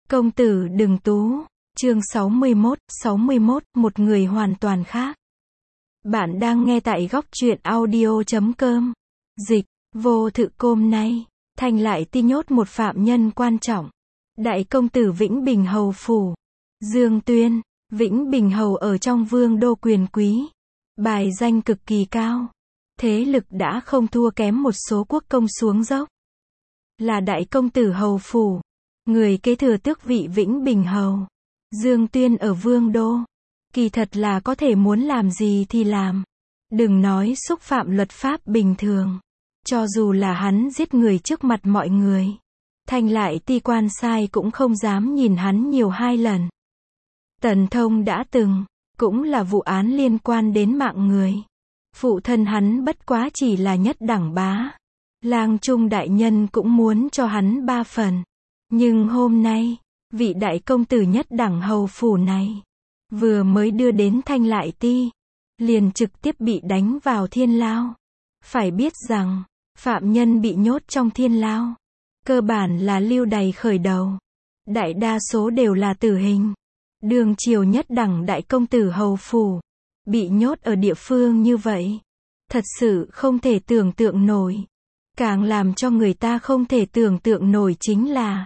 Công tử đừng tú. Chương 61, một người hoàn toàn khác. Bạn đang nghe tại góc truyện audio.com. Dịch, vô thự côm nay, Thanh lại ti nhốt một phạm nhân quan trọng. Đại công tử Vĩnh Bình Hầu phủ. Dương Tuyên, Vĩnh Bình Hầu ở trong vương đô quyền quý. Bài danh cực kỳ cao. Thế lực đã không thua kém một số quốc công xuống dốc. Là đại công tử Hầu phủ. Người kế thừa tước vị Vĩnh Bình Hầu. Dương Tuyên ở vương đô. Kỳ thật là có thể muốn làm gì thì làm. Đừng nói xúc phạm luật pháp bình thường. Cho dù là hắn giết người trước mặt mọi người. Thanh lại ti quan sai cũng không dám nhìn hắn nhiều hai lần. Tần Thông đã từng, cũng là vụ án liên quan đến mạng người. Phụ thân hắn bất quá chỉ là nhất đẳng bá. Lang Trung đại nhân cũng muốn cho hắn 3 phần. Nhưng hôm nay, vị đại công tử nhất đẳng hầu phủ này, vừa mới đưa đến Thanh lại ti, liền trực tiếp bị đánh vào thiên lao. Phải biết rằng, phạm nhân bị nhốt trong thiên lao, cơ bản là lưu đày khởi đầu. Đại đa số đều là tử hình. Đường triều nhất đẳng đại công tử hầu phủ, bị nhốt ở địa phương như vậy. Thật sự không thể tưởng tượng nổi. Càng làm cho người ta không thể tưởng tượng nổi chính là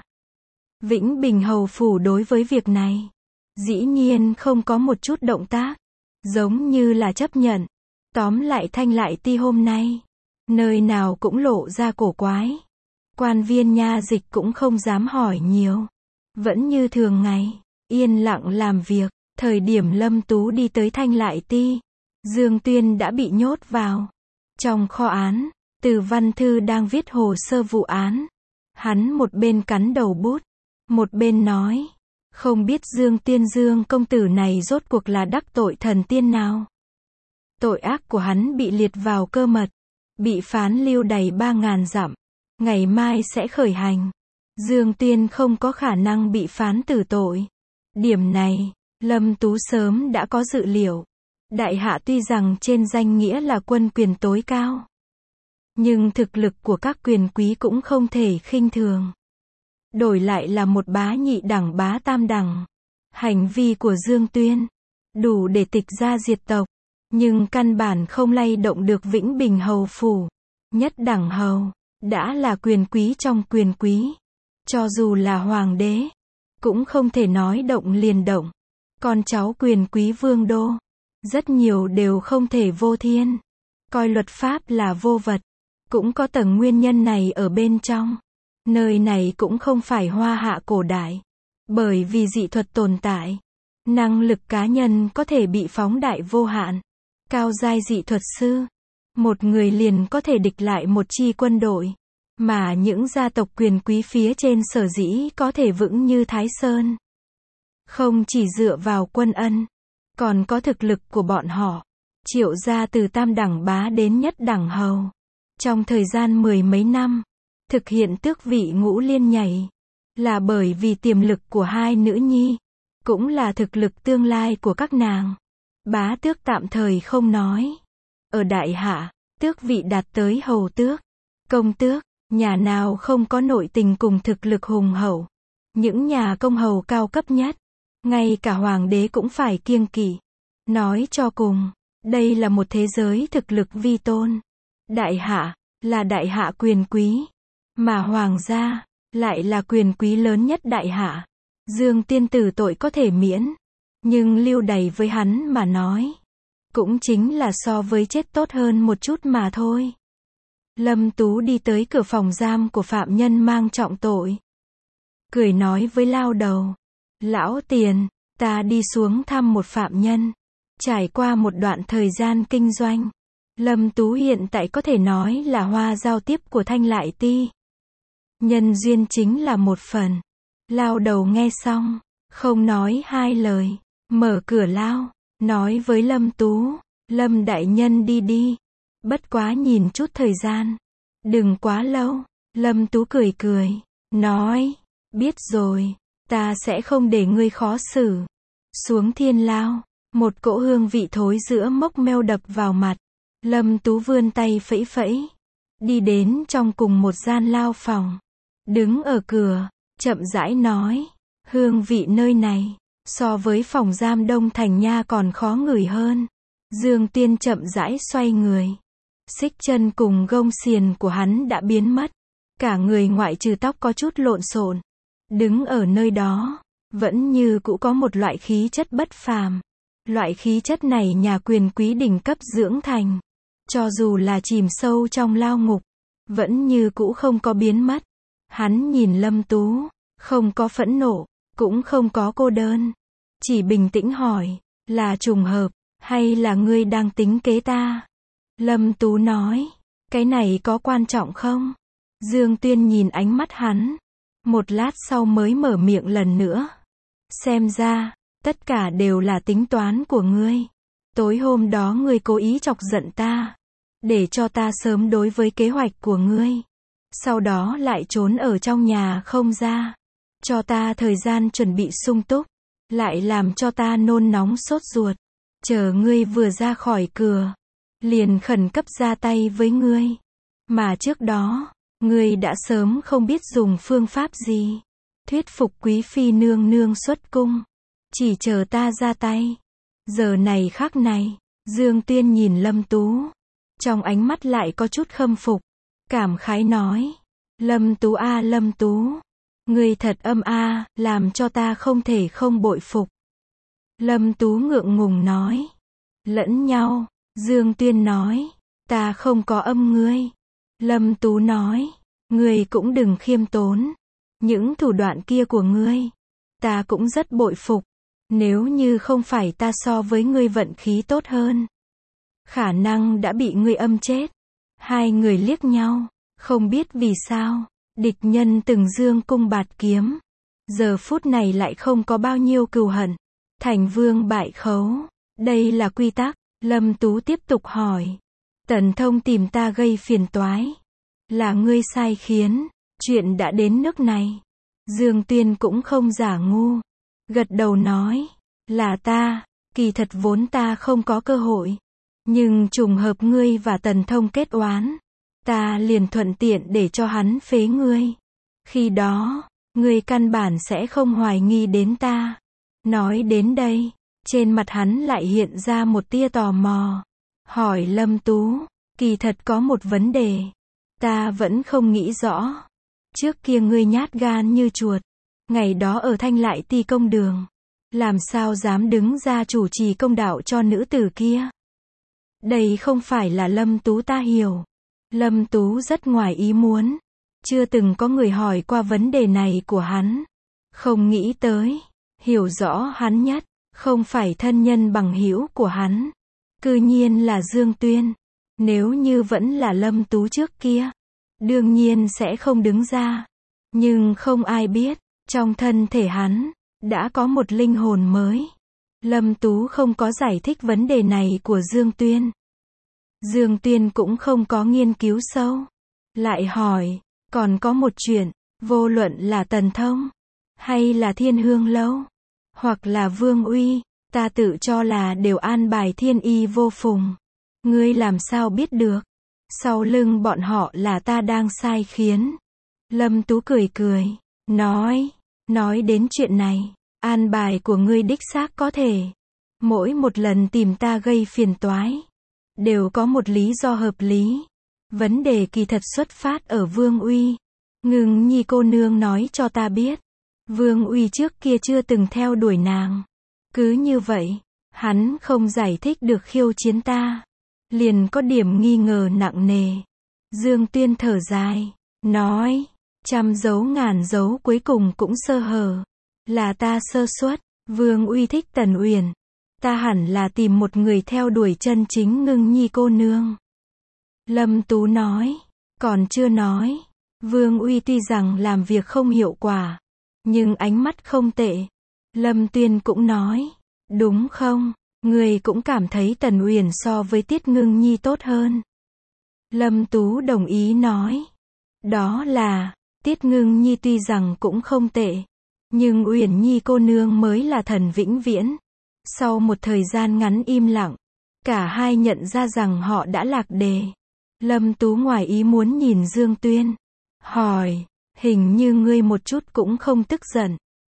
Vĩnh Bình Hầu phủ đối với việc này, dĩ nhiên không có một chút động tác, giống như là chấp nhận. Tóm lại Thanh lại ti hôm nay, nơi nào cũng lộ ra cổ quái. Quan viên nha dịch cũng không dám hỏi nhiều. Vẫn như thường ngày, yên lặng làm việc. Thời điểm Lâm Tú đi tới Thanh lại ti, Dương Tuyên đã bị nhốt vào trong kho án. Từ Văn Thư đang viết hồ sơ vụ án. Hắn một bên cắn đầu bút, một bên nói, không biết Dương công tử này rốt cuộc là đắc tội thần tiên nào. Tội ác của hắn bị liệt vào cơ mật, bị phán lưu đày 3.000 dặm, ngày mai sẽ khởi hành. Dương Tuyên không có khả năng bị phán tử tội. Điểm này, Lâm Tú sớm đã có dự liệu. Đại hạ tuy rằng trên danh nghĩa là quân quyền tối cao, nhưng thực lực của các quyền quý cũng không thể khinh thường. Đổi lại là một bá nhị đẳng bá tam đẳng. Hành vi của Dương Tuyên đủ để tịch gia diệt tộc, nhưng căn bản không lay động được Vĩnh Bình Hầu phủ. Nhất đẳng hầu, đã là quyền quý trong quyền quý. Cho dù là hoàng đế, cũng không thể nói động liền động. Con cháu quyền quý vương đô, rất nhiều đều không thể vô thiên. Coi luật pháp là vô vật. Cũng có tầng nguyên nhân này ở bên trong. Nơi này cũng không phải hoa hạ cổ đại. Bởi vì dị thuật tồn tại, năng lực cá nhân có thể bị phóng đại vô hạn. Cao giai dị thuật sư, một người liền có thể địch lại một chi quân đội. Mà những gia tộc quyền quý phía trên sở dĩ có thể vững như Thái Sơn, không chỉ dựa vào quân ân, còn có thực lực của bọn họ. Triệu gia từ tam đẳng bá đến nhất đẳng hầu, trong thời gian 10 mấy năm, thực hiện tước vị ngũ liên nhảy, là bởi vì tiềm lực của hai nữ nhi, cũng là thực lực tương lai của các nàng. Bá tước tạm thời không nói. Ở đại hạ, tước vị đạt tới hầu tước, công tước, nhà nào không có nội tình cùng thực lực hùng hậu. Những nhà công hầu cao cấp nhất, ngay cả hoàng đế cũng phải kiêng kỵ. Nói cho cùng, đây là một thế giới thực lực vi tôn. Đại hạ, là đại hạ quyền quý, mà hoàng gia, lại là quyền quý lớn nhất đại hạ. Dương Tiên tử tội có thể miễn, nhưng lưu đày với hắn mà nói, cũng chính là so với chết tốt hơn một chút mà thôi. Lâm Tú đi tới cửa phòng giam của phạm nhân mang trọng tội. Cười nói với lao đầu, lão tiền, ta đi xuống thăm một phạm nhân. Trải qua một đoạn thời gian kinh doanh, Lâm Tú hiện tại có thể nói là hoa giao tiếp của Thanh lại ti. Nhân duyên chính là một phần. Lao đầu nghe xong, không nói hai lời, mở cửa lao, nói với Lâm Tú, Lâm đại nhân đi đi. Bất quá nhìn chút thời gian, đừng quá lâu. Lâm Tú cười cười, nói, biết rồi, ta sẽ không để ngươi khó xử. Xuống thiên lao, một cỗ hương vị thối giữa mốc meo đập vào mặt. Lâm Tú vươn tay phẩy phẩy, đi đến trong cùng một gian lao phòng, đứng ở cửa, chậm rãi nói, Hương vị nơi này, so với phòng giam Đông Thành Nha còn khó ngửi hơn. Dương Tuyên chậm rãi xoay người. Xích chân cùng gông xiềng của hắn đã biến mất. Cả người ngoại trừ tóc có chút lộn xộn. Đứng ở nơi đó, vẫn như cũ có một loại khí chất bất phàm. Loại khí chất này nhà quyền quý đỉnh cấp dưỡng thành. Cho dù là chìm sâu trong lao ngục, vẫn như cũ không có biến mất. Hắn nhìn Lâm Tú, không có phẫn nộ, cũng không có cô đơn. Chỉ bình tĩnh hỏi, là trùng hợp, hay là ngươi đang tính kế ta? Lâm Tú nói, cái này có quan trọng không? Dương Tuyên nhìn ánh mắt hắn. Một lát sau mới mở miệng lần nữa. Xem ra, tất cả đều là tính toán của ngươi. Tối hôm đó ngươi cố ý chọc giận ta, để cho ta sớm đối với kế hoạch của ngươi. Sau đó lại trốn ở trong nhà không ra. Cho ta thời gian chuẩn bị sung túc. Lại làm cho ta nôn nóng sốt ruột. Chờ ngươi vừa ra khỏi cửa, liền khẩn cấp ra tay với ngươi. Mà trước đó, ngươi đã sớm không biết dùng phương pháp gì. Thuyết phục quý phi nương nương xuất cung. Chỉ chờ ta ra tay. Giờ này khắc này, Dương Tuyên nhìn Lâm Tú. Trong ánh mắt lại có chút khâm phục. Cảm khái nói. Lâm Tú a Lâm Tú. Ngươi thật âm a, làm cho ta không thể không bội phục. Lâm Tú ngượng ngùng nói. Lẫn nhau. Dương Tuyên nói. Ta không có âm ngươi. Lâm Tú nói. Ngươi cũng đừng khiêm tốn. Những thủ đoạn kia của ngươi, ta cũng rất bội phục. Nếu như không phải ta so với ngươi vận khí tốt hơn, khả năng đã bị ngươi âm chết. Hai người liếc nhau, không biết vì sao, địch nhân từng dương cung bạt kiếm. Giờ phút này lại không có bao nhiêu cừu hận. Thành vương bại khấu. Đây là quy tắc. Lâm Tú tiếp tục hỏi. Tần Thông tìm ta gây phiền toái. Là ngươi sai khiến. Chuyện đã đến nước này. Dương Tuyên cũng không giả ngu. Gật đầu nói. Là ta. Kỳ thật vốn ta không có cơ hội. Nhưng trùng hợp ngươi và Tần Thông kết oán. Ta liền thuận tiện để cho hắn phế ngươi. Khi đó, ngươi căn bản sẽ không hoài nghi đến ta. Nói đến đây, trên mặt hắn lại hiện ra một tia tò mò. Hỏi Lâm Tú. Kỳ thật có một vấn đề. Ta vẫn không nghĩ rõ. Trước kia ngươi nhát gan như chuột. Ngày đó ở Thanh Lại Ti công đường. Làm sao dám đứng ra chủ trì công đạo cho nữ tử kia? Đây không phải là Lâm Tú ta hiểu. Lâm Tú rất ngoài ý muốn. Chưa từng có người hỏi qua vấn đề này của hắn. Không nghĩ tới. Hiểu rõ hắn nhất. Không phải thân nhân bằng hữu của hắn. Cư nhiên là Dương Tuyên. Nếu như vẫn là Lâm Tú trước kia, đương nhiên sẽ không đứng ra. Nhưng không ai biết, trong thân thể hắn, đã có một linh hồn mới. Lâm Tú không có giải thích vấn đề này của Dương Tuyên. Dương Tuyên cũng không có nghiên cứu sâu. Lại hỏi, còn có một chuyện, vô luận là Tần Thông, hay là Thiên Hương Lâu, hoặc là Vương Uy, ta tự cho là đều an bài thiên y vô phùng. Ngươi làm sao biết được? Sau lưng bọn họ là ta đang sai khiến. Lâm Tú cười cười, nói đến chuyện này, an bài của ngươi đích xác có thể. Mỗi một lần tìm ta gây phiền toái, đều có một lý do hợp lý. Vấn đề kỳ thật xuất phát ở Vương Uy. Ngưng Nhi cô nương nói cho ta biết. Vương Uy trước kia chưa từng theo đuổi nàng. Cứ như vậy, hắn không giải thích được khiêu chiến ta. Liền có điểm nghi ngờ nặng nề. Dương Tuyên thở dài, nói, trăm dấu ngàn dấu cuối cùng cũng sơ hở. Là ta sơ suất. Vương Uy thích Tần Uyển. Ta hẳn là tìm một người theo đuổi chân chính Ngưng Nhi cô nương. Lâm Tú nói, còn chưa nói. Vương Uy tuy rằng làm việc không hiệu quả, nhưng ánh mắt không tệ. Lâm Tuyên cũng nói, đúng không? Người cũng cảm thấy Tần Uyển so với Tiết Ngưng Nhi tốt hơn. Lâm Tú đồng ý nói. Đó là, Tiết Ngưng Nhi tuy rằng cũng không tệ, nhưng Uyển Nhi cô nương mới là thần vĩnh viễn. Sau một thời gian ngắn im lặng, cả hai nhận ra rằng họ đã lạc đề. Lâm Tú ngoài ý muốn nhìn Dương Tuyên. Hỏi, hình như ngươi một chút cũng không tức giận.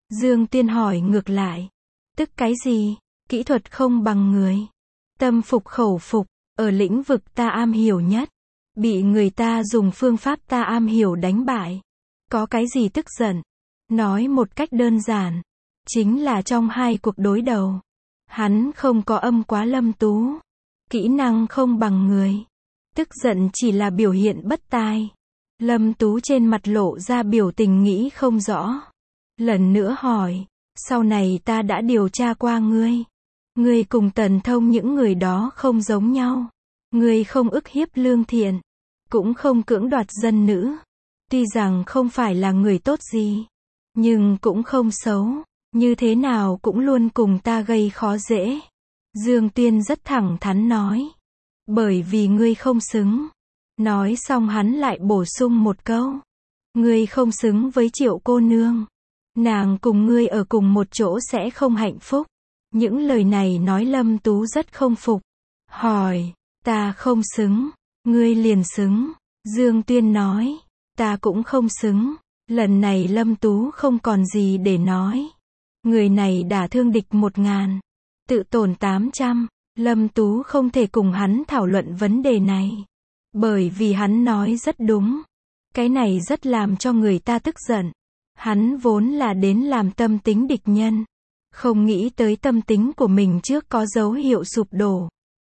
Dương Tuyên hỏi ngược lại. Tức cái gì? Kỹ thuật không bằng người. Tâm phục khẩu phục, ở lĩnh vực ta am hiểu nhất. Bị người ta dùng phương pháp ta am hiểu đánh bại. Có cái gì tức giận? Nói một cách đơn giản. Chính là trong hai cuộc đối đầu. Hắn không có âm quá Lâm Tú. Kỹ năng không bằng người. Tức giận chỉ là biểu hiện bất tài. Lâm Tú trên mặt lộ ra biểu tình nghĩ không rõ. Lần nữa hỏi. Sau này ta đã điều tra qua ngươi. Ngươi cùng Tần Thông những người đó không giống nhau. Ngươi không ức hiếp lương thiện. Cũng không cưỡng đoạt dân nữ. Tuy rằng không phải là người tốt gì. Nhưng cũng không xấu. Như thế nào cũng luôn cùng ta gây khó dễ. Dương Tuyên rất thẳng thắn nói. Bởi vì ngươi không xứng. Nói xong hắn lại bổ sung một câu. Ngươi không xứng với Triệu cô nương. Nàng cùng ngươi ở cùng một chỗ sẽ không hạnh phúc. Những lời này nói Lâm Tú rất không phục. Hỏi, ta không xứng. Ngươi liền xứng. Dương Tuyên nói, ta cũng không xứng. Lần này Lâm Tú không còn gì để nói. Người này đả thương địch 1000. Tự tổn 800. Lâm Tú không thể cùng hắn thảo luận vấn đề này. Bởi vì hắn nói rất đúng. Cái này rất làm cho người ta tức giận. Hắn vốn là đến làm tâm tính địch nhân. Không nghĩ tới tâm tính của mình trước có dấu hiệu sụp đổ.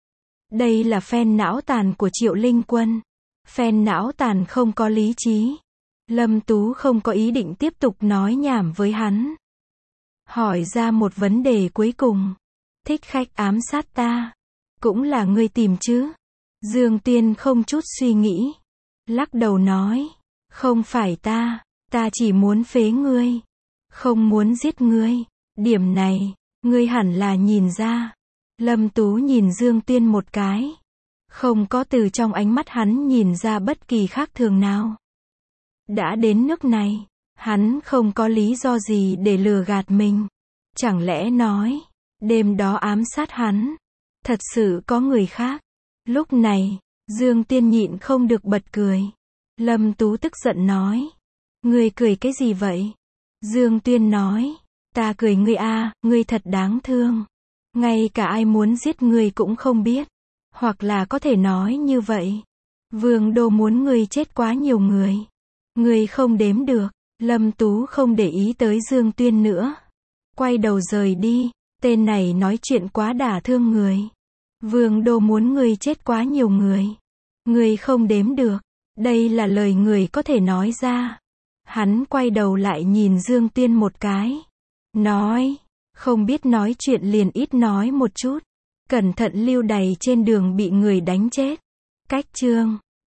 Đây là phen não tàn của Triệu Linh Quân. Phen não tàn không có lý trí. Lâm Tú không có ý định tiếp tục nói nhảm với hắn. Hỏi ra một vấn đề cuối cùng. Thích khách ám sát ta. Cũng là ngươi tìm chứ? Dương Tuyên không chút suy nghĩ. Lắc đầu nói. Không phải ta. Ta chỉ muốn phế ngươi. Không muốn giết ngươi. Điểm này, ngươi hẳn là nhìn ra. Lâm Tú nhìn Dương Tuyên một cái. Không có từ trong ánh mắt hắn nhìn ra bất kỳ khác thường nào. Đã đến nước này, hắn không có lý do gì để lừa gạt mình. Chẳng lẽ nói, đêm đó ám sát hắn, thật sự có người khác. Lúc này, Dương Tuyên nhịn không được bật cười. Lâm Tú tức giận nói. Ngươi cười cái gì vậy? Dương Tuyên nói. Ta cười ngươi a, ngươi thật đáng thương. Ngay cả ai muốn giết ngươi cũng không biết. Hoặc là có thể nói như vậy. Vương Đô muốn ngươi chết quá nhiều người. Ngươi không đếm được. Lâm Tú không để ý tới Dương Tuyên nữa. Quay đầu rời đi. Tên này nói chuyện quá đả thương người. Vương Đô muốn ngươi chết quá nhiều người. Ngươi không đếm được. Đây là lời người có thể nói ra. Hắn quay đầu lại nhìn Dương Tuyên một cái. Nói, không biết nói chuyện liền ít nói một chút. Cẩn thận lưu đày trên đường bị người đánh chết. Cách chương